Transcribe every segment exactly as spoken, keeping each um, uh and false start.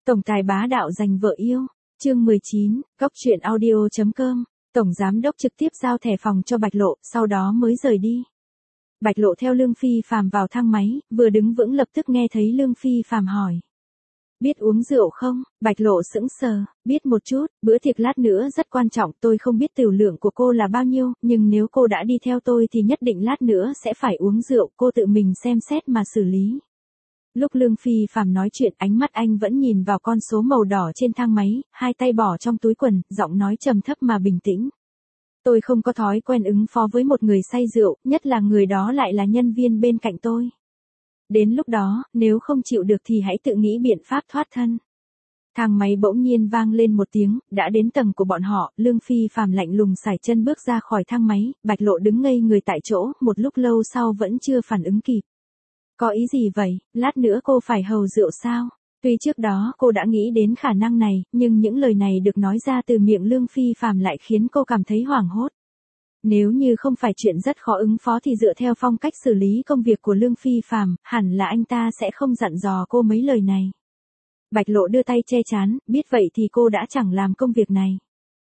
Tổng tài bá đạo giành vợ yêu. Chương mười chín, Góc truyện audio chấm com. Tổng giám đốc trực tiếp giao thẻ phòng cho Bạch Lộ, sau đó mới rời đi. Bạch Lộ theo Lương Phi Phàm vào thang máy, vừa đứng vững lập tức nghe thấy Lương Phi Phàm hỏi. Biết uống rượu không? Bạch Lộ sững sờ, biết một chút, bữa tiệc lát nữa rất quan trọng, tôi không biết tiểu lượng của cô là bao nhiêu, nhưng nếu cô đã đi theo tôi thì nhất định lát nữa sẽ phải uống rượu, cô tự mình xem xét mà xử lý. Lúc Lương Phi Phàm nói chuyện, ánh mắt anh vẫn nhìn vào con số màu đỏ trên thang máy, hai tay bỏ trong túi quần, giọng nói trầm thấp mà bình tĩnh. Tôi không có thói quen ứng phó với một người say rượu, nhất là người đó lại là nhân viên bên cạnh tôi. Đến lúc đó, nếu không chịu được thì hãy tự nghĩ biện pháp thoát thân. Thang máy bỗng nhiên vang lên một tiếng, đã đến tầng của bọn họ, Lương Phi Phàm lạnh lùng sải chân bước ra khỏi thang máy, Bạch Lộ đứng ngây người tại chỗ, một lúc lâu sau vẫn chưa phản ứng kịp. Có ý gì vậy, lát nữa cô phải hầu rượu sao? Tuy trước đó cô đã nghĩ đến khả năng này, nhưng những lời này được nói ra từ miệng Lương Phi Phàm lại khiến cô cảm thấy hoảng hốt. Nếu như không phải chuyện rất khó ứng phó thì dựa theo phong cách xử lý công việc của Lương Phi Phàm, hẳn là anh ta sẽ không dặn dò cô mấy lời này. Bạch Lộ đưa tay che trán, biết vậy thì cô đã chẳng làm công việc này.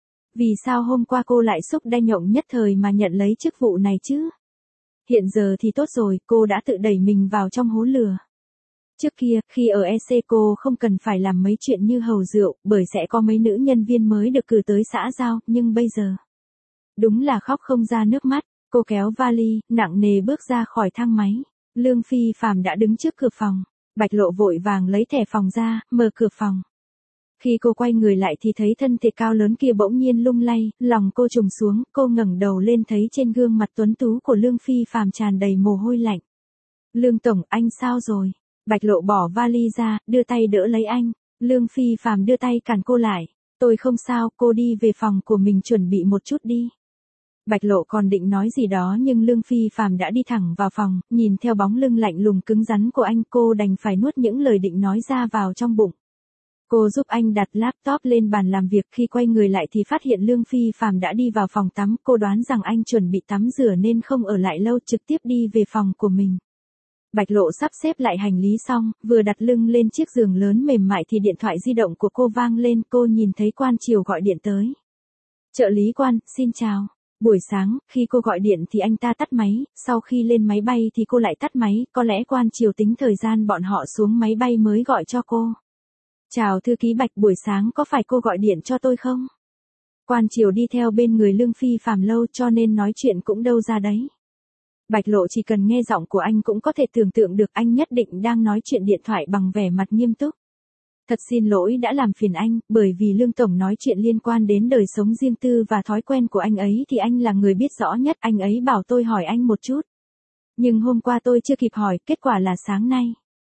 Vì sao hôm qua cô lại xúc đanh nhộng nhất thời mà nhận lấy chức vụ này chứ? Hiện giờ thì tốt rồi, cô đã tự đẩy mình vào trong hố lửa. Trước kia, khi ở e xê cô không cần phải làm mấy chuyện như hầu rượu, bởi sẽ có mấy nữ nhân viên mới được cử tới xã giao, nhưng bây giờ... Đúng là khóc không ra nước mắt, cô kéo vali, nặng nề bước ra khỏi thang máy. Lương Phi Phàm đã đứng trước cửa phòng. Bạch Lộ vội vàng lấy thẻ phòng ra, mở cửa phòng. Khi cô quay người lại thì thấy thân thể cao lớn kia bỗng nhiên lung lay, lòng cô trùng xuống, cô ngẩng đầu lên thấy trên gương mặt tuấn tú của Lương Phi Phàm tràn đầy mồ hôi lạnh. Lương Tổng, anh sao rồi? Bạch Lộ bỏ vali ra, đưa tay đỡ lấy anh. Lương Phi Phàm đưa tay cản cô lại. Tôi không sao, cô đi về phòng của mình chuẩn bị một chút đi. Bạch Lộ còn định nói gì đó nhưng Lương Phi Phàm đã đi thẳng vào phòng, nhìn theo bóng lưng lạnh lùng cứng rắn của anh, cô đành phải nuốt những lời định nói ra vào trong bụng. Cô giúp anh đặt laptop lên bàn làm việc, khi quay người lại thì phát hiện Lương Phi Phàm đã đi vào phòng tắm, cô đoán rằng anh chuẩn bị tắm rửa nên không ở lại lâu, trực tiếp đi về phòng của mình. Bạch Lộ sắp xếp lại hành lý xong, vừa đặt lưng lên chiếc giường lớn mềm mại thì điện thoại di động của cô vang lên, cô nhìn thấy Quan Triều gọi điện tới. Trợ lý Quan, xin chào. Buổi sáng, khi cô gọi điện thì anh ta tắt máy, sau khi lên máy bay thì cô lại tắt máy, có lẽ Quan Triều tính thời gian bọn họ xuống máy bay mới gọi cho cô. Chào thư ký Bạch, buổi sáng có phải cô gọi điện cho tôi không? Quan Triều đi theo bên người Lương Phi Phàm lâu cho nên nói chuyện cũng đâu ra đấy. Bạch Lộ chỉ cần nghe giọng của anh cũng có thể tưởng tượng được anh nhất định đang nói chuyện điện thoại bằng vẻ mặt nghiêm túc. Thật xin lỗi đã làm phiền anh, bởi vì Lương Tổng nói chuyện liên quan đến đời sống riêng tư và thói quen của anh ấy thì anh là người biết rõ nhất, anh ấy bảo tôi hỏi anh một chút. Nhưng hôm qua tôi chưa kịp hỏi, kết quả là sáng nay.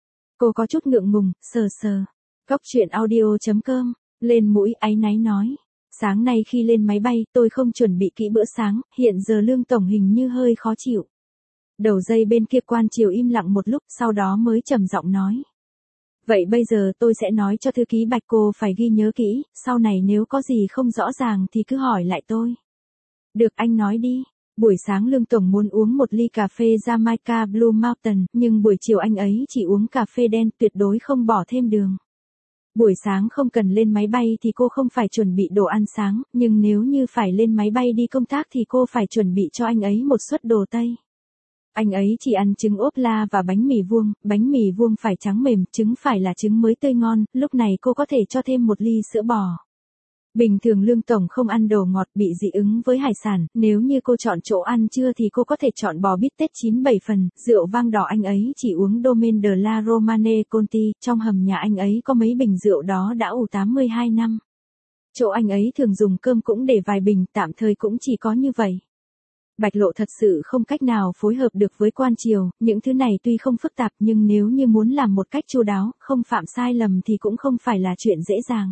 Cô có chút ngượng ngùng, sờ sờ. Góc truyện audio chấm com, lên mũi áy náy nói. Sáng nay khi lên máy bay tôi không chuẩn bị kỹ bữa sáng, hiện giờ Lương Tổng hình như hơi khó chịu. Đầu dây bên kia Quan Triều im lặng một lúc, sau đó mới trầm giọng nói. Vậy bây giờ tôi sẽ nói cho thư ký Bạch, cô phải ghi nhớ kỹ, sau này nếu có gì không rõ ràng thì cứ hỏi lại tôi. Được, anh nói đi. Buổi sáng Lương Tổng muốn uống một ly cà phê Jamaica Blue Mountain, nhưng buổi chiều anh ấy chỉ uống cà phê đen, tuyệt đối không bỏ thêm đường. Buổi sáng không cần lên máy bay thì cô không phải chuẩn bị đồ ăn sáng, nhưng nếu như phải lên máy bay đi công tác thì cô phải chuẩn bị cho anh ấy một suất đồ Tây. Anh ấy chỉ ăn trứng ốp la và bánh mì vuông, bánh mì vuông phải trắng mềm, trứng phải là trứng mới tươi ngon, lúc này cô có thể cho thêm một ly sữa bò. Bình thường Lương Tổng không ăn đồ ngọt, bị dị ứng với hải sản, nếu như cô chọn chỗ ăn trưa thì cô có thể chọn bò bít tết chín bảy phần, rượu vang đỏ anh ấy chỉ uống Domaine de la Romane Conti, trong hầm nhà anh ấy có mấy bình rượu đó đã ủ tám mươi hai năm. Chỗ anh ấy thường dùng cơm cũng để vài bình, tạm thời cũng chỉ có như vậy. Bạch Lộ thật sự không cách nào phối hợp được với Quan Triều, những thứ này tuy không phức tạp nhưng nếu như muốn làm một cách chu đáo, không phạm sai lầm thì cũng không phải là chuyện dễ dàng.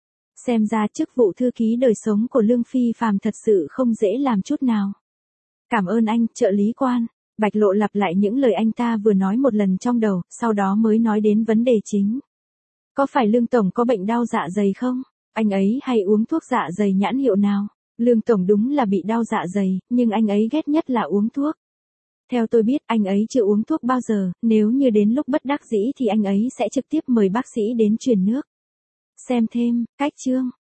Xem ra chức vụ thư ký đời sống của Lương Phi Phàm thật sự không dễ làm chút nào. Cảm ơn anh, trợ lý Quan. Bạch Lộ lặp lại những lời anh ta vừa nói một lần trong đầu, sau đó mới nói đến vấn đề chính. Có phải Lương Tổng có bệnh đau dạ dày không? Anh ấy hay uống thuốc dạ dày nhãn hiệu nào? Lương Tổng đúng là bị đau dạ dày, nhưng anh ấy ghét nhất là uống thuốc. Theo tôi biết, anh ấy chưa uống thuốc bao giờ, nếu như đến lúc bất đắc dĩ thì anh ấy sẽ trực tiếp mời bác sĩ đến truyền nước. Xem thêm, cách chương.